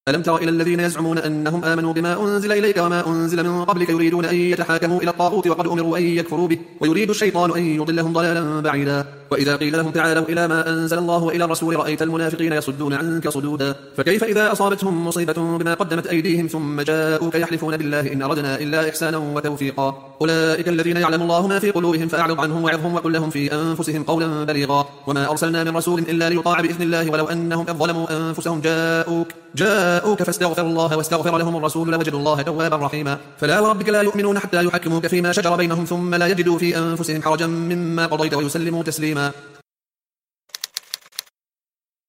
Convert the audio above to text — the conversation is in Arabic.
ألم تر إلى الذين يزعمون أنهم آمنوا بما أنزل إليك وما أنزل من قبلك يريدون أن يتحاكموا إلى الطاغوت وقد أمروا أن يكفروا به ويريد الشيطان أن يضلهم ضلالا بعيدا. وإذا قيل لهم تعالوا إلى ما أنزل الله وإلى الرسول رأيت المنافقين يصدون عنك صدودا. فكيف إذا أصابتهم مصيبة بما قدمت أيديهم ثم جاءوك يحلفون بالله إن أردنا إلا إحسانا وتوفيقا أولئك الذين يعلم الله ما في قلوبهم فأعرض عنهم وعظهم وقل لهم في أنفسهم قولا بليغا. وما أرسلنا من رسول إلا ليطاع بإذن الله ولو أنهم إذ ظلموا أنفسهم جاءوك فاستغفروا الله واستغفر لهم الرسول لوجدوا الله توابا رحيما. فلا وربك لا يؤمنون حتى يحكموك فيما شجر بينهم ثم لا يجدوا في أنفسهم حرجا مما قضيت ويسلموا تسليما.